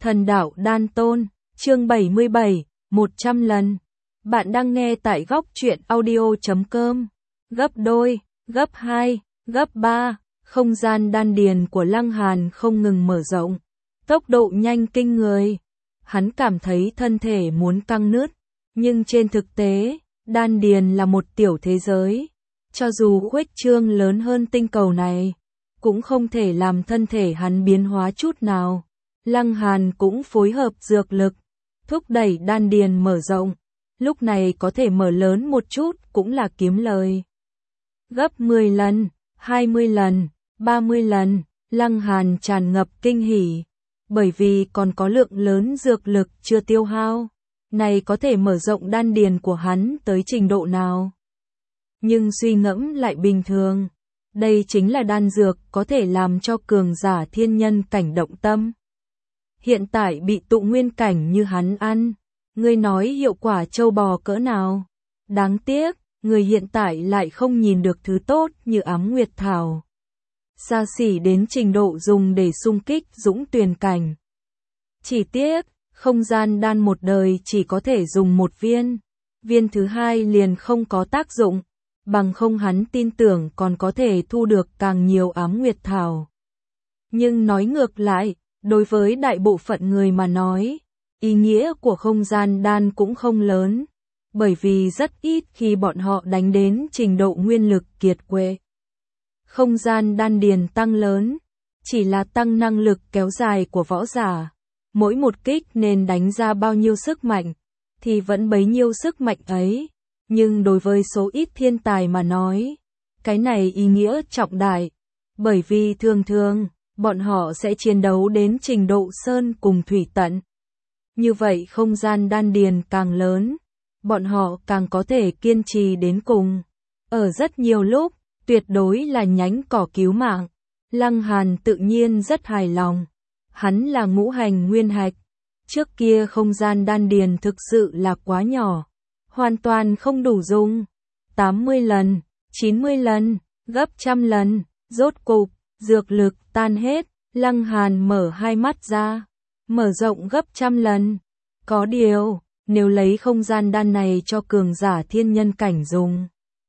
Thần đạo đan tôn, chương 77, 100 lần. Bạn đang nghe tại góc truyện audio.com. Gấp đôi, gấp 2, gấp 3, không gian đan điền của Lăng Hàn không ngừng mở rộng. Tốc độ nhanh kinh người. Hắn cảm thấy thân thể muốn căng nứt. Nhưng trên thực tế, đan điền là một tiểu thế giới. Cho dù khuếch trương lớn hơn tinh cầu này, cũng không thể làm thân thể hắn biến hóa chút nào. Lăng Hàn cũng phối hợp dược lực, thúc đẩy đan điền mở rộng. Lúc này có thể mở lớn một chút cũng là kiếm lời. Gấp 10 lần, 20 lần, 30 lần, Lăng Hàn tràn ngập kinh hỉ. Bởi vì còn có lượng lớn dược lực chưa tiêu hao. Này có thể mở rộng đan điền của hắn tới trình độ nào? Nhưng suy ngẫm lại bình thường. Đây chính là đan dược có thể làm cho cường giả thiên nhân cảnh động tâm. Hiện tại bị tụ nguyên cảnh như hắn ăn, ngươi nói hiệu quả trâu bò cỡ nào? Đáng tiếc, người hiện tại lại không nhìn được thứ tốt như ám nguyệt thảo. Xa xỉ đến trình độ dùng để xung kích dũng tuyền cảnh. Chỉ tiếc, không gian đan một đời chỉ có thể dùng một viên. Viên thứ hai liền không có tác dụng. Bằng không hắn tin tưởng còn có thể thu được càng nhiều ám nguyệt thảo. Nhưng nói ngược lại, đối với đại bộ phận người mà nói, ý nghĩa của không gian đan cũng không lớn, bởi vì rất ít khi bọn họ đánh đến trình độ nguyên lực kiệt quệ. Không gian đan điền tăng lớn, chỉ là tăng năng lực kéo dài của võ giả. Mỗi một kích nên đánh ra bao nhiêu sức mạnh, thì vẫn bấy nhiêu sức mạnh ấy. Nhưng đối với số ít thiên tài mà nói, cái này ý nghĩa trọng đại, bởi vì thường thường, bọn họ sẽ chiến đấu đến trình độ sơn cùng thủy tận. Như vậy không gian đan điền càng lớn, bọn họ càng có thể kiên trì đến cùng. Ở rất nhiều lúc, tuyệt đối là nhánh cỏ cứu mạng. Lăng Hàn tự nhiên rất hài lòng. Hắn là ngũ hành nguyên hạch. Trước kia không gian đan điền thực sự là quá nhỏ. Hoàn toàn không đủ dùng. 80 lần, 90 lần, gấp 100 lần, rốt cục, dược lực tan hết, Lăng Hàn mở hai mắt ra, mở rộng gấp 100 lần. Có điều, nếu lấy không gian đan này cho cường giả thiên nhân cảnh dùng,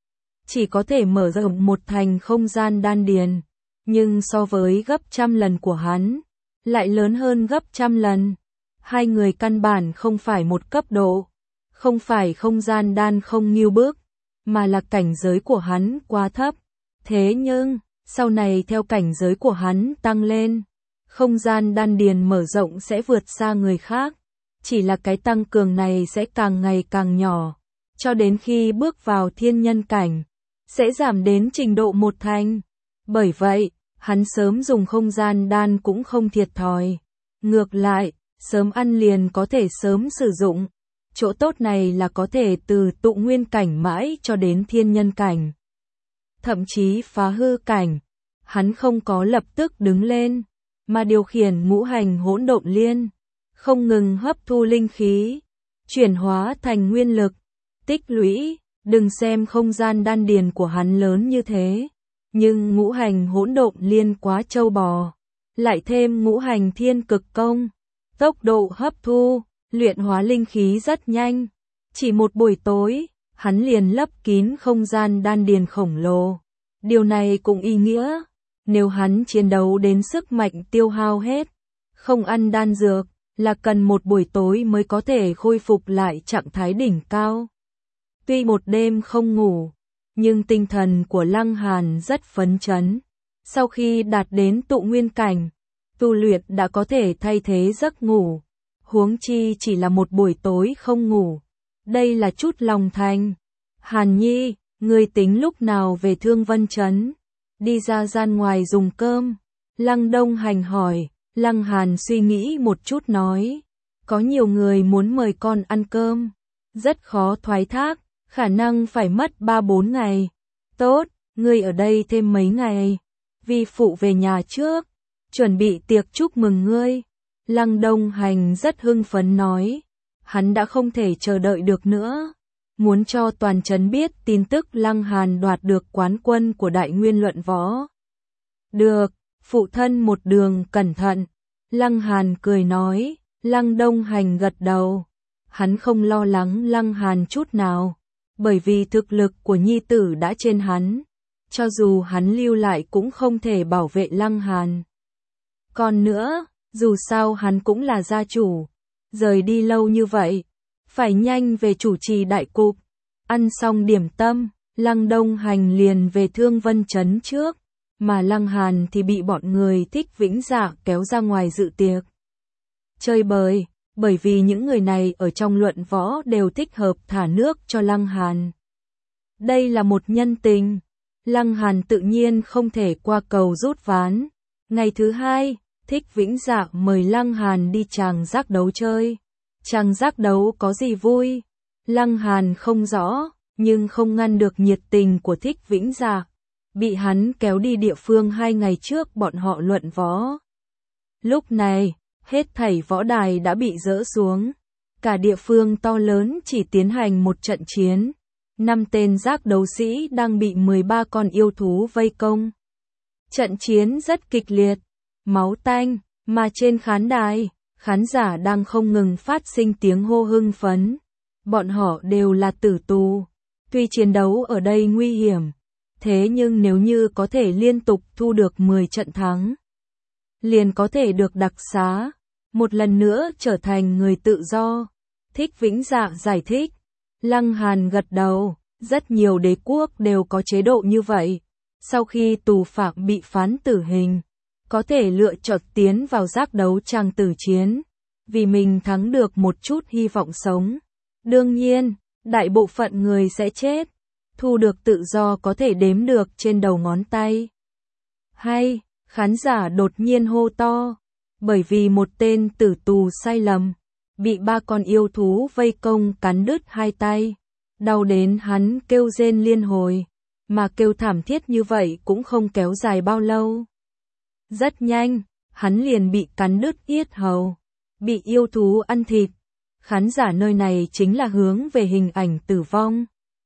chỉ có thể mở rộng một thành không gian đan điền, nhưng so với gấp 100 lần của hắn, lại lớn hơn gấp 100 lần. Hai người căn bản không phải một cấp độ. Không phải không gian đan không nghiêu bước, mà là cảnh giới của hắn quá thấp. Thế nhưng, sau này theo cảnh giới của hắn tăng lên, không gian đan điền mở rộng sẽ vượt xa người khác. Chỉ là cái tăng cường này sẽ càng ngày càng nhỏ, cho đến khi bước vào thiên nhân cảnh, sẽ giảm đến trình độ một thành. Bởi vậy, hắn sớm dùng không gian đan cũng không thiệt thòi. Ngược lại, sớm ăn liền có thể sớm sử dụng. Chỗ tốt này là có thể từ tụ nguyên cảnh mãi cho đến thiên nhân cảnh. Thậm chí phá hư cảnh. Hắn không có lập tức đứng lên, mà điều khiển ngũ hành hỗn độn liên, không ngừng hấp thu linh khí, chuyển hóa thành nguyên lực, tích lũy. Đừng xem không gian đan điền của hắn lớn như thế, nhưng ngũ hành hỗn độn liên quá trâu bò. Lại thêm ngũ hành thiên cực công, tốc độ hấp thu, luyện hóa linh khí rất nhanh. Chỉ một buổi tối, hắn liền lấp kín không gian đan điền khổng lồ. Điều này cũng ý nghĩa, nếu hắn chiến đấu đến sức mạnh tiêu hao hết, không ăn đan dược, là cần một buổi tối mới có thể khôi phục lại trạng thái đỉnh cao. Tuy một đêm không ngủ, nhưng tinh thần của Lăng Hàn rất phấn chấn. Sau khi đạt đến tụ nguyên cảnh, tu luyện đã có thể thay thế giấc ngủ. Huống chi chỉ là một buổi tối không ngủ. Đây là chút lòng thành. Hàn Nhi, ngươi tính lúc nào về Thương Vân Trấn? Đi ra gian ngoài dùng cơm. Lăng Đông Hành hỏi. Lăng Hàn suy nghĩ một chút nói. Có nhiều người muốn mời con ăn cơm. Rất khó thoái thác, khả năng phải mất 3-4 ngày. Tốt, ngươi ở đây thêm mấy ngày. Vi phụ về nhà trước, chuẩn bị tiệc chúc mừng ngươi. Lăng Đông Hành rất hưng phấn nói, hắn đã không thể chờ đợi được nữa, muốn cho toàn trấn biết tin tức Lăng Hàn đoạt được quán quân của Đại Nguyên luận võ. Được, phụ thân một đường cẩn thận. Lăng Hàn cười nói, Lăng Đông Hành gật đầu. Hắn không lo lắng Lăng Hàn chút nào, bởi vì thực lực của nhi tử đã trên hắn. Cho dù hắn lưu lại cũng không thể bảo vệ Lăng Hàn. Còn nữa, dù sao hắn cũng là gia chủ. Rời đi lâu như vậy, phải nhanh về chủ trì đại cục. Ăn xong điểm tâm, Lăng Đông Hành liền về Thương Vân Trấn trước, mà Lăng Hàn thì bị bọn người Thích Vĩnh Dạ kéo ra ngoài dự tiệc. Chơi bời, bởi vì những người này ở trong luận võ đều thích hợp thả nước cho Lăng Hàn. Đây là một nhân tình, Lăng Hàn tự nhiên không thể qua cầu rút ván. Ngày thứ hai, Thích Vĩnh Dạ mời Lăng Hàn đi tràng giác đấu chơi. Tràng giác đấu có gì vui? Lăng Hàn không rõ, nhưng không ngăn được nhiệt tình của Thích Vĩnh Dạ. Bị hắn kéo đi địa phương 2 ngày trước bọn họ luận võ. Lúc này, hết thảy võ đài đã bị dỡ xuống. Cả địa phương to lớn chỉ tiến hành một trận chiến. 5 tên giác đấu sĩ đang bị 13 con yêu thú vây công. Trận chiến rất kịch liệt, máu tanh, mà trên khán đài, khán giả đang không ngừng phát sinh tiếng hô hưng phấn. Bọn họ đều là tử tù. Tuy chiến đấu ở đây nguy hiểm, thế nhưng nếu như có thể liên tục thu được 10 trận thắng, liền có thể được đặc xá, một lần nữa trở thành người tự do. Thích Vĩnh Dạ giải thích. Lăng Hàn gật đầu, rất nhiều đế quốc đều có chế độ như vậy. Sau khi tù phạm bị phán tử hình, có thể lựa chọn tiến vào giác đấu tràng tử chiến, vì mình thắng được một chút hy vọng sống. Đương nhiên, đại bộ phận người sẽ chết, thu được tự do có thể đếm được trên đầu ngón tay. Hay, khán giả đột nhiên hô to, bởi vì một tên tử tù sai lầm, bị 3 con yêu thú vây công cắn đứt 2 tay, đau đến hắn kêu rên liên hồi, mà kêu thảm thiết như vậy cũng không kéo dài bao lâu. Rất nhanh, hắn liền bị cắn đứt yết hầu, bị yêu thú ăn thịt. Khán giả nơi này chính là hướng về hình ảnh tử vong.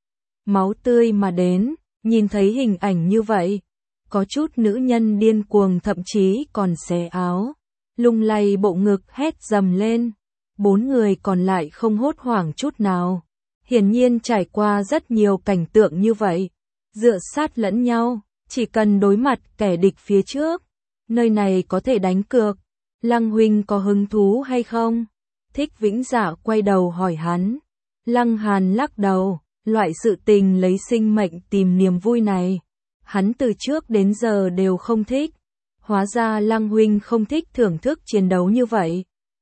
Máu tươi mà đến, nhìn thấy hình ảnh như vậy, có chút nữ nhân điên cuồng thậm chí còn xé áo, lung lay bộ ngực hét dầm lên. 4 người còn lại không hốt hoảng chút nào, hiển nhiên trải qua rất nhiều cảnh tượng như vậy, dựa sát lẫn nhau, chỉ cần đối mặt kẻ địch phía trước, nơi này có thể đánh cược. Lăng huynh có hứng thú hay không? Thích Vĩnh Dạ quay đầu hỏi hắn. Lăng Hàn lắc đầu, loại sự tình lấy sinh mệnh tìm niềm vui này, hắn từ trước đến giờ đều không thích. Hóa ra Lăng huynh không thích thưởng thức chiến đấu như vậy.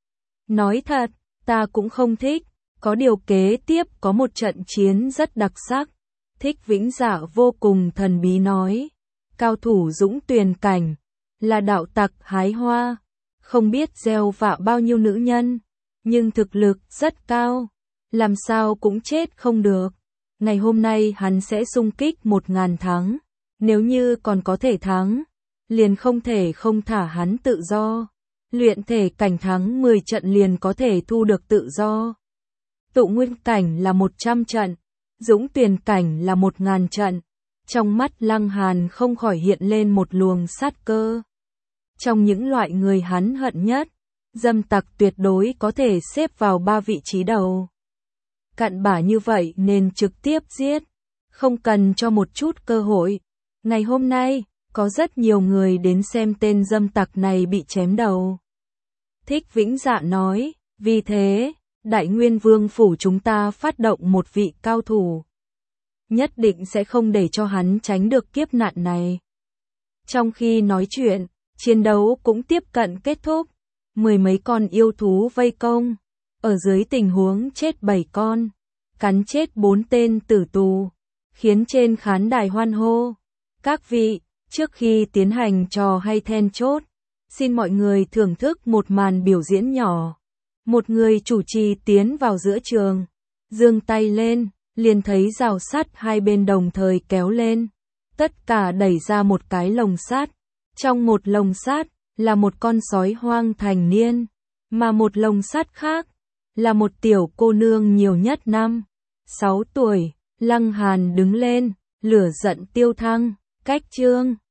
Nói thật, ta cũng không thích, có điều kế tiếp có một trận chiến rất đặc sắc. Thích Vĩnh Dạ vô cùng thần bí nói. Cao thủ dũng tuyền cảnh, là đạo tặc hái hoa, không biết gieo vạ bao nhiêu nữ nhân, nhưng thực lực rất cao, làm sao cũng chết không được. Ngày hôm nay hắn sẽ xung kích 1000 thắng, nếu như còn có thể thắng, liền không thể không thả hắn tự do. Luyện thể cảnh thắng 10 trận liền có thể thu được tự do. Tụ nguyên cảnh là 100 trận, dũng tuyền cảnh là 1000 trận. Trong mắt Lăng Hàn không khỏi hiện lên một luồng sát cơ. Trong những loại người hắn hận nhất, dâm tặc tuyệt đối có thể xếp vào 3 vị trí đầu. Cặn bã như vậy nên trực tiếp giết, không cần cho một chút cơ hội. Ngày hôm nay, có rất nhiều người đến xem tên dâm tặc này bị chém đầu. Thích Vĩnh Dạ nói, vì thế, Đại Nguyên Vương phủ chúng ta phát động một vị cao thủ. Nhất định sẽ không để cho hắn tránh được kiếp nạn này. Trong khi nói chuyện, chiến đấu cũng tiếp cận kết thúc. 10 mấy con yêu thú vây công, ở dưới tình huống chết 7 con, cắn chết 4 tên tử tù, khiến trên khán đài hoan hô. Các vị, trước khi tiến hành trò hay then chốt, xin mọi người thưởng thức một màn biểu diễn nhỏ. Một người chủ trì tiến vào giữa trường, giương tay lên, liền thấy rào sắt hai bên đồng thời kéo lên. Tất cả đẩy ra một cái lồng sắt. Trong một lồng sắt là một con sói hoang thành niên, mà một lồng sắt khác là một tiểu cô nương nhiều nhất 5-6 tuổi. Lăng Hàn đứng lên, lửa giận tiêu thăng, cách chương